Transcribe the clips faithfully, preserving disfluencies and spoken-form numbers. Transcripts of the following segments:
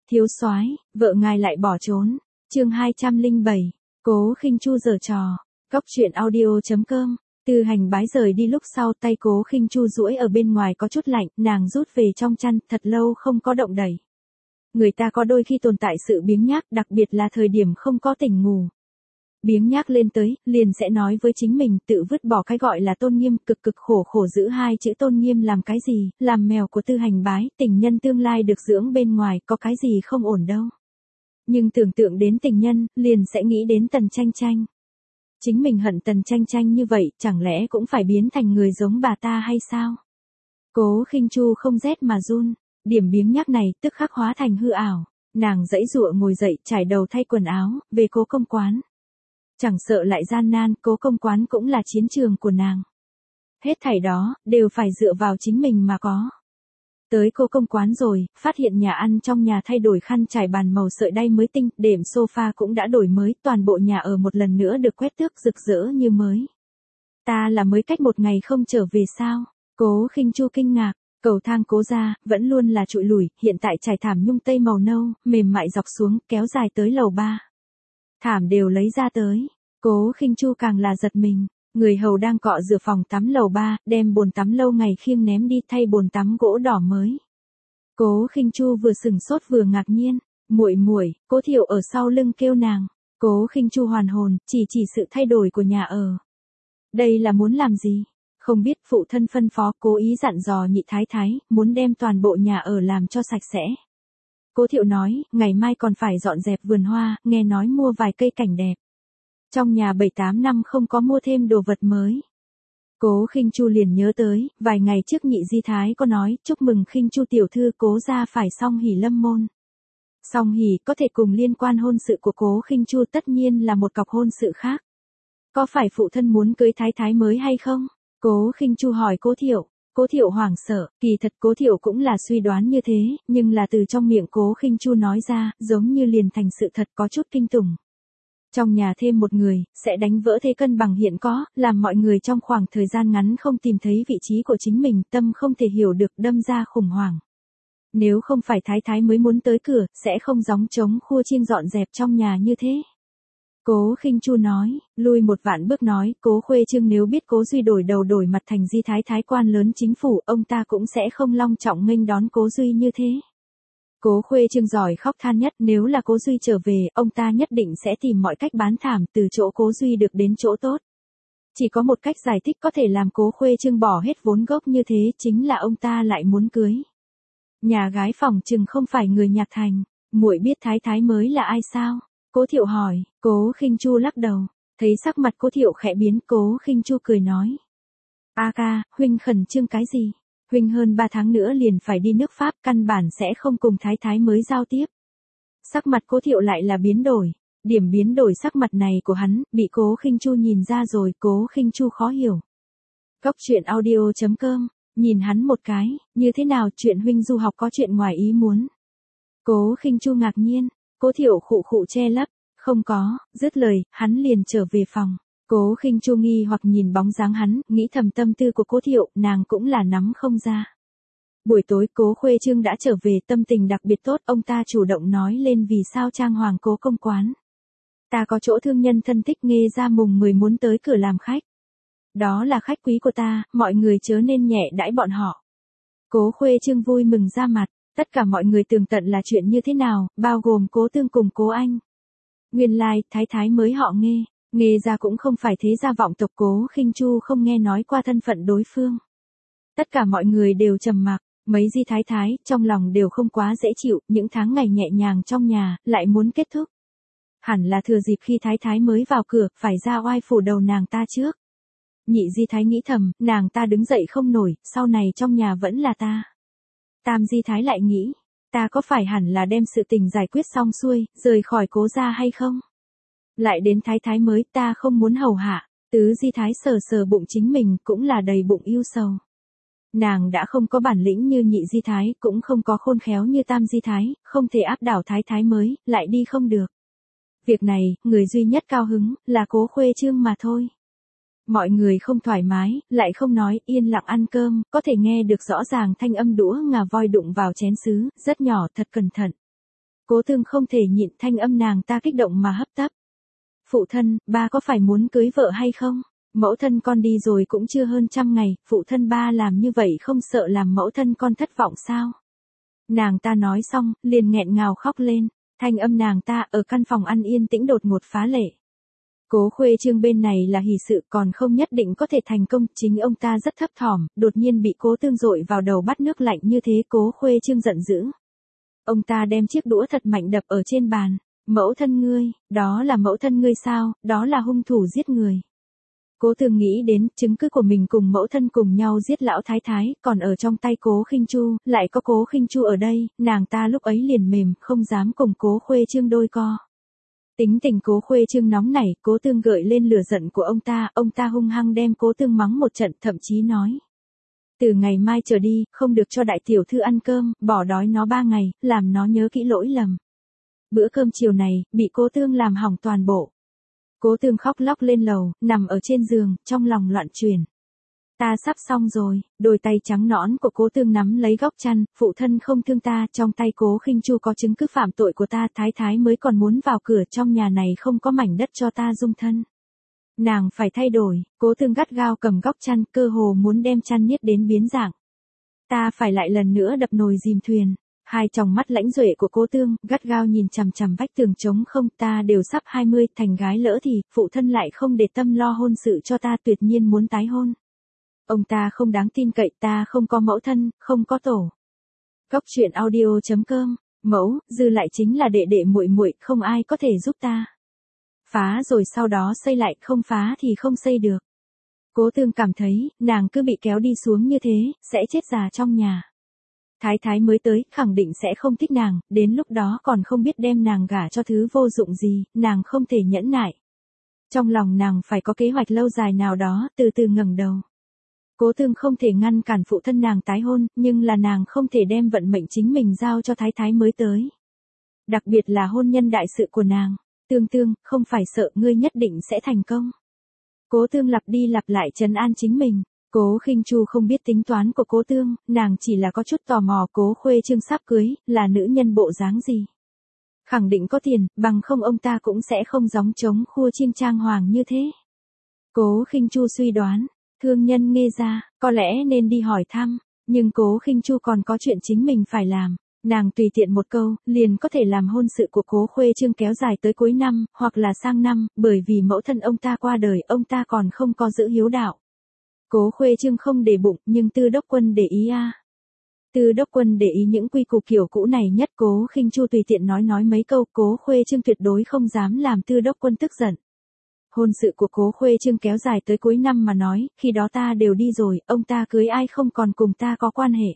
Thiếu soái, vợ ngài lại bỏ trốn. Chương hai trăm lẻ bảy. Cố Khinh Chu giở trò. Cốc truyện audio chấm com. Từ Hành Bái rời đi lúc sau, tay Cố Khinh Chu duỗi ở bên ngoài có chút lạnh, nàng rút về trong chăn, thật lâu không có động đẩy. Người ta có đôi khi tồn tại sự biếng nhác, đặc biệt là thời điểm không có tỉnh ngủ. Biếng nhác lên tới, liền sẽ nói với chính mình, tự vứt bỏ cái gọi là tôn nghiêm, cực cực khổ khổ giữ hai chữ tôn nghiêm làm cái gì, làm mèo của Tư Hành Bái, tình nhân tương lai được dưỡng bên ngoài, có cái gì không ổn đâu. Nhưng tưởng tượng đến tình nhân, liền sẽ nghĩ đến Tần Tranh Tranh. Chính mình hận Tần Tranh Tranh như vậy, chẳng lẽ cũng phải biến thành người giống bà ta hay sao? Cố Khinh Chu không rét mà run, điểm biếng nhác này tức khắc hóa thành hư ảo. Nàng giãy giụa ngồi dậy, trải đầu thay quần áo, về Cố công quán. Chẳng sợ lại gian nan, Cố công quán cũng là chiến trường của nàng. Hết thảy đó, đều phải dựa vào chính mình mà có. Tới Cố công quán rồi, phát hiện nhà ăn trong nhà thay đổi khăn trải bàn màu sợi đay mới tinh, đệm sofa cũng đã đổi mới, toàn bộ nhà ở một lần nữa được quét tước rực rỡ như mới. Ta là mới cách một ngày không trở về sao? Cố Khinh Chu kinh ngạc, cầu thang Cố gia vẫn luôn là trụi lủi, hiện tại trải thảm nhung tây màu nâu, mềm mại dọc xuống, kéo dài tới lầu ba. Thảm đều lấy ra tới, Cố Khinh Chu càng là giật mình, người hầu đang cọ rửa phòng tắm lầu ba, đem bồn tắm lâu ngày khiêng ném đi thay bồn tắm gỗ đỏ mới. Cố Khinh Chu vừa sừng sốt vừa ngạc nhiên, muội muội, Cố Thiệu ở sau lưng kêu nàng. Cố Khinh Chu hoàn hồn, chỉ chỉ sự thay đổi của nhà ở. Đây là muốn làm gì? Không biết, phụ thân phân phó, cố ý dặn dò nhị thái thái, muốn đem toàn bộ nhà ở làm cho sạch sẽ. Cố Thiệu nói, ngày mai còn phải dọn dẹp vườn hoa, nghe nói mua vài cây cảnh đẹp. Trong nhà bảy tám năm không có mua thêm đồ vật mới. Cố Khinh Chu liền nhớ tới, vài ngày trước nhị di thái có nói, chúc mừng Khinh Chu tiểu thư Cố gia phải song hỷ lâm môn. Song hỷ có thể cùng liên quan hôn sự của Cố Khinh Chu, tất nhiên là một cọc hôn sự khác. Có phải phụ thân muốn cưới thái thái mới hay không? Cố Khinh Chu hỏi Cố Thiệu. Cố Thiệu hoảng sợ, kỳ thật Cố Thiệu cũng là suy đoán như thế, nhưng là từ trong miệng Cố Khinh Chu nói ra, giống như liền thành sự thật, có chút kinh tủng. Trong nhà thêm một người, sẽ đánh vỡ thế cân bằng hiện có, làm mọi người trong khoảng thời gian ngắn không tìm thấy vị trí của chính mình, tâm không thể hiểu được, đâm ra khủng hoảng. Nếu không phải thái thái mới muốn tới cửa, sẽ không gióng trống khua chiêng dọn dẹp trong nhà như thế. Cố Khinh Chu nói, lui một vạn bước nói, Cố Khuê Trương nếu biết Cố Duy đổi đầu đổi mặt thành di thái thái quan lớn chính phủ, ông ta cũng sẽ không long trọng nghênh đón Cố Duy như thế. Cố Khuê Trương giỏi khóc than nhất, nếu là Cố Duy trở về, ông ta nhất định sẽ tìm mọi cách bán thảm, từ chỗ Cố Duy được đến chỗ tốt. Chỉ có một cách giải thích có thể làm Cố Khuê Trương bỏ hết vốn gốc như thế, chính là ông ta lại muốn cưới. Nhà gái phòng chừng không phải người Nhạc Thành, muội biết thái thái mới là ai sao? Cố Thiệu hỏi. Cố Khinh Chu lắc đầu, thấy sắc mặt Cố Thiệu khẽ biến, Cố Khinh Chu cười nói. A ca, huynh khẩn trương cái gì? Huynh hơn ba tháng nữa liền phải đi nước Pháp, căn bản sẽ không cùng thái thái mới giao tiếp. Sắc mặt Cố Thiệu lại là biến đổi, điểm biến đổi sắc mặt này của hắn, bị Cố Khinh Chu nhìn ra rồi, Cố Khinh Chu khó hiểu. Cốc truyện audio chấm com, nhìn hắn một cái, như thế nào, chuyện huynh du học có chuyện ngoài ý muốn? Cố Khinh Chu ngạc nhiên, Cố Thiệu khụ khụ che lấp, không có, dứt lời, hắn liền trở về phòng. Cố Khinh Chu nghi hoặc nhìn bóng dáng hắn, nghĩ thầm tâm tư của Cố Thiệu, nàng cũng là nắm không ra. Buổi tối Cố Khuê Trương đã trở về, tâm tình đặc biệt tốt, ông ta chủ động nói lên vì sao trang hoàng Cố công quán. Ta có chỗ thương nhân thân thích Nghê ra mùng mười muốn tới cửa làm khách. Đó là khách quý của ta, mọi người chớ nên nhẹ đãi bọn họ. Cố Khuê Trương vui mừng ra mặt, tất cả mọi người tường tận là chuyện như thế nào, bao gồm Cố Tương cùng Cố Anh. Nguyên lai, like, thái thái mới họ Nghê. Nghê ra cũng không phải thế gia vọng tộc, Cố Khinh Chu không nghe nói qua thân phận đối phương. Tất cả mọi người đều trầm mặc, mấy di thái thái, trong lòng đều không quá dễ chịu, những tháng ngày nhẹ nhàng trong nhà, lại muốn kết thúc. Hẳn là thừa dịp khi thái thái mới vào cửa, phải ra oai phủ đầu nàng ta trước. Nhị di thái nghĩ thầm, nàng ta đứng dậy không nổi, sau này trong nhà vẫn là ta. Tam di thái lại nghĩ, ta có phải hẳn là đem sự tình giải quyết xong xuôi, rời khỏi Cố gia hay không? Lại đến thái thái mới, ta không muốn hầu hạ. Tứ di thái sờ sờ bụng chính mình, cũng là đầy bụng yêu sầu. Nàng đã không có bản lĩnh như nhị di thái, cũng không có khôn khéo như tam di thái, không thể áp đảo thái thái mới, lại đi không được. Việc này, người duy nhất cao hứng, là Cố Khuê Trương mà thôi. Mọi người không thoải mái, lại không nói, yên lặng ăn cơm, có thể nghe được rõ ràng thanh âm đũa ngà voi đụng vào chén sứ, rất nhỏ, thật cẩn thận. Cố Tương không thể nhịn, thanh âm nàng ta kích động mà hấp tấp. Phụ thân, ba có phải muốn cưới vợ hay không? Mẫu thân con đi rồi cũng chưa hơn trăm ngày, phụ thân ba làm như vậy không sợ làm mẫu thân con thất vọng sao? Nàng ta nói xong, liền nghẹn ngào khóc lên, thanh âm nàng ta ở căn phòng ăn yên tĩnh đột ngột phá lệ. Cố Khuê Trương bên này là hỷ sự còn không nhất định có thể thành công, chính ông ta rất thấp thỏm, đột nhiên bị Cố Tương dội vào đầu bát nước lạnh như thế, Cố Khuê Trương giận dữ. Ông ta đem chiếc đũa thật mạnh đập ở trên bàn, mẫu thân ngươi, đó là mẫu thân ngươi sao, đó là hung thủ giết người. Cố Tương nghĩ đến chứng cứ của mình cùng mẫu thân cùng nhau giết lão thái thái, còn ở trong tay Cố Khinh Chu, lại có Cố Khinh Chu ở đây, nàng ta lúc ấy liền mềm, không dám cùng Cố Khuê Trương đôi co. Tính tình Cố Khuê Trương nóng nảy, Cố Tương gợi lên lửa giận của ông ta, ông ta hung hăng đem Cố Tương mắng một trận, thậm chí nói. Từ ngày mai trở đi, không được cho đại tiểu thư ăn cơm, bỏ đói nó ba ngày, làm nó nhớ kỹ lỗi lầm. Bữa cơm chiều này, bị Cố Tương làm hỏng toàn bộ. Cố Tương khóc lóc lên lầu, nằm ở trên giường, trong lòng loạn chuyển. Ta sắp xong rồi, đôi tay trắng nõn của Cố Tương nắm lấy góc chăn, phụ thân không thương ta, trong tay Cố Khinh Chu có chứng cứ phạm tội của ta, thái thái mới còn muốn vào cửa, trong nhà này không có mảnh đất cho ta dung thân. Nàng phải thay đổi, Cố Tương gắt gao cầm góc chăn, cơ hồ muốn đem chăn niết đến biến dạng. Ta phải lại lần nữa đập nồi dìm thuyền. Hai tròng mắt lãnh duệ của Cố Tương, gắt gao nhìn chằm chằm vách tường trống không, ta đều sắp hai mươi, thành gái lỡ thì, phụ thân lại không để tâm lo hôn sự cho ta, tuyệt nhiên muốn tái hôn. Ông ta không đáng tin cậy, ta không có mẫu thân, không có tổ. Góc truyện audio chấm com, mẫu, dư lại chính là đệ đệ muội muội, không ai có thể giúp ta. Phá rồi sau đó xây lại, không phá thì không xây được. Cố Tương cảm thấy, nàng cứ bị kéo đi xuống như thế, sẽ chết già trong nhà. Thái thái mới tới, khẳng định sẽ không thích nàng, đến lúc đó còn không biết đem nàng gả cho thứ vô dụng gì, nàng không thể nhẫn nại. Trong lòng nàng phải có kế hoạch lâu dài nào đó, từ từ ngẩng đầu. Cố Tương không thể ngăn cản phụ thân nàng tái hôn, nhưng là nàng không thể đem vận mệnh chính mình giao cho thái thái mới tới. Đặc biệt là hôn nhân đại sự của nàng. Tương Tương, không phải sợ, ngươi nhất định sẽ thành công. Cố Tương lặp đi lặp lại trấn an chính mình. Cố Khinh Chu không biết tính toán của Cố Tương, nàng chỉ là có chút tò mò Cố Khuê Trương sắp cưới, là nữ nhân bộ dáng gì. Khẳng định có tiền, bằng không ông ta cũng sẽ không gióng trống khua chiêng trang hoàng như thế. Cố Khinh Chu suy đoán, thương nhân Nghê gia, có lẽ nên đi hỏi thăm, nhưng Cố Khinh Chu còn có chuyện chính mình phải làm. Nàng tùy tiện một câu, liền có thể làm hôn sự của Cố Khuê Trương kéo dài tới cuối năm, hoặc là sang năm, bởi vì mẫu thân ông ta qua đời, ông ta còn không có giữ hiếu đạo. Cố Khuê Trương không để bụng, nhưng Tư Đốc Quân để ý a. À. Tư Đốc Quân để ý những quy củ kiểu cũ này nhất, Cố Khinh Chu tùy tiện nói nói mấy câu, Cố Khuê Trương tuyệt đối không dám làm Tư Đốc Quân tức giận. Hôn sự của Cố Khuê Trương kéo dài tới cuối năm mà nói, khi đó ta đều đi rồi, ông ta cưới ai không còn cùng ta có quan hệ.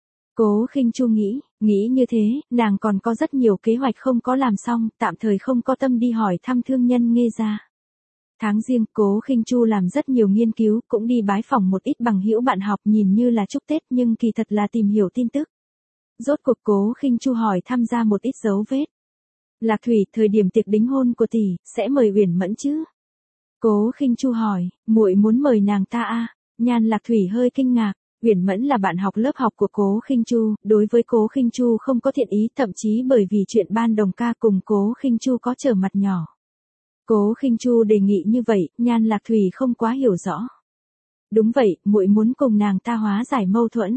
Cố Khinh Chu nghĩ, nghĩ như thế, nàng còn có rất nhiều kế hoạch không có làm xong, tạm thời không có tâm đi hỏi thăm thương nhân Nghê gia. Tháng Giêng, Cố Khinh Chu làm rất nhiều nghiên cứu, cũng đi bái phỏng một ít bằng hữu bạn học, nhìn như là chúc Tết nhưng kỳ thật là tìm hiểu tin tức. Rốt cuộc Cố Khinh Chu hỏi thăm ra một ít dấu vết. Lạc Thủy, thời điểm tiệc đính hôn của tỷ, sẽ mời Uyển Mẫn chứ? Cố Khinh Chu hỏi, muội muốn mời nàng ta a? À? Nhan Lạc Thủy hơi kinh ngạc. Uyển Mẫn là bạn học lớp học của Cố Khinh Chu, đối với Cố Khinh Chu không có thiện ý, thậm chí bởi vì chuyện ban đồng ca cùng Cố Khinh Chu có trở mặt nhỏ. Cố Khinh Chu đề nghị như vậy, Nhan Lạc Thủy không quá hiểu rõ. Đúng vậy, muội muốn cùng nàng ta hóa giải mâu thuẫn.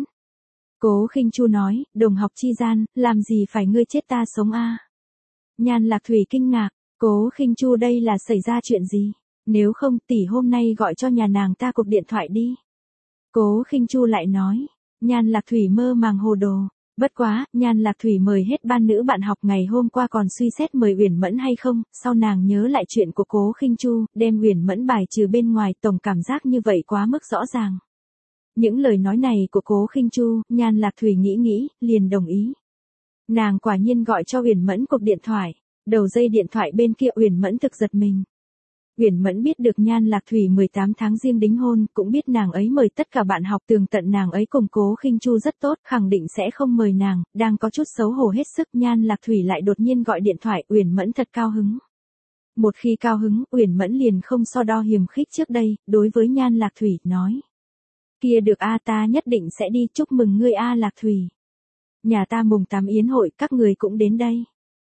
Cố Khinh Chu nói, đồng học chi gian, làm gì phải ngươi chết ta sống a? À? Nhan Lạc Thủy kinh ngạc, Cố Khinh Chu đây là xảy ra chuyện gì? Nếu không, tỷ hôm nay gọi cho nhà nàng ta cuộc điện thoại đi. Cố Khinh Chu lại nói, Nhan Lạc Thủy mơ màng hồ đồ. Bất quá, Nhan Lạc Thủy mời hết ban nữ bạn học ngày hôm qua còn suy xét mời Uyển Mẫn hay không, sau nàng nhớ lại chuyện của Cố Khinh Chu, đem Uyển Mẫn bài trừ bên ngoài, tổng cảm giác như vậy quá mức rõ ràng. Những lời nói này của Cố Khinh Chu, Nhan Lạc Thủy nghĩ nghĩ, liền đồng ý. Nàng quả nhiên gọi cho Uyển Mẫn cuộc điện thoại, đầu dây điện thoại bên kia Uyển Mẫn thực giật mình. Uyển Mẫn biết được Nhan Lạc Thủy mười tám tháng Giêng đính hôn, cũng biết nàng ấy mời tất cả bạn học, tường tận nàng ấy cùng Cố Khinh Chu rất tốt, khẳng định sẽ không mời nàng, đang có chút xấu hổ hết sức, Nhan Lạc Thủy lại đột nhiên gọi điện thoại, Uyển Mẫn thật cao hứng. Một khi cao hứng, Uyển Mẫn liền không so đo hiềm khích trước đây, đối với Nhan Lạc Thủy nói: "Kia được a, ta nhất định sẽ đi, chúc mừng ngươi a Lạc Thủy. Nhà ta mùng tám yến hội, các người cũng đến đây."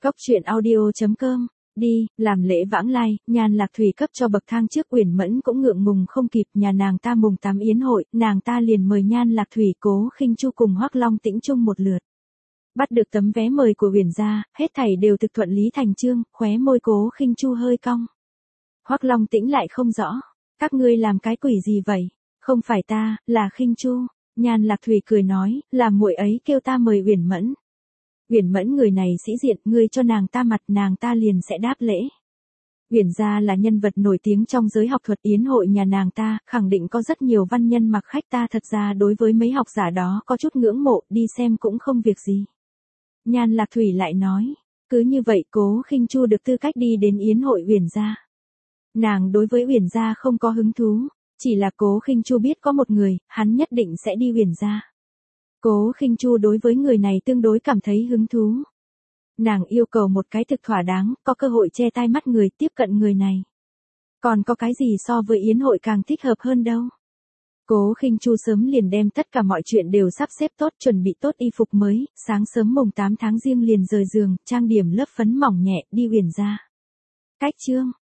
Cốc truyện audio chấm com. Đi, làm lễ vãng lai, Nhan Lạc Thủy cấp cho bậc thang trước. Uyển Mẫn cũng ngượng ngùng không kịp, nhà nàng ta mùng tám yến hội, nàng ta liền mời Nhan Lạc Thủy, Cố Khinh Chu cùng Hoắc Long Tĩnh chung một lượt. Bắt được tấm vé mời của Uyển gia, hết thảy đều thực thuận lý thành chương, khóe môi Cố Khinh Chu hơi cong. Hoắc Long Tĩnh lại không rõ, các ngươi làm cái quỷ gì vậy? Không phải ta, là Khinh Chu. Nhan Lạc Thủy cười nói, là muội ấy kêu ta mời Uyển Mẫn. Uyển Mẫn người này sĩ diện, ngươi cho nàng ta mặt, nàng ta liền sẽ đáp lễ. Uyển gia là nhân vật nổi tiếng trong giới học thuật, yến hội nhà nàng ta, khẳng định có rất nhiều văn nhân mặc khách, ta thật ra đối với mấy học giả đó có chút ngưỡng mộ, đi xem cũng không việc gì. Nhan Lạc Thủy lại nói, cứ như vậy Cố Khinh Chu được tư cách đi đến yến hội Uyển gia. Nàng đối với Uyển gia không có hứng thú, chỉ là Cố Khinh Chu biết có một người, hắn nhất định sẽ đi Uyển gia. Cố Khinh Chu đối với người này tương đối cảm thấy hứng thú. Nàng yêu cầu một cái thực thỏa đáng, có cơ hội che tai mắt người, tiếp cận người này. Còn có cái gì so với yến hội càng thích hợp hơn đâu. Cố Khinh Chu sớm liền đem tất cả mọi chuyện đều sắp xếp tốt, chuẩn bị tốt y phục mới, sáng sớm mùng tám tháng giêng liền rời giường, trang điểm lớp phấn mỏng nhẹ, đi Uyển gia. Cách chương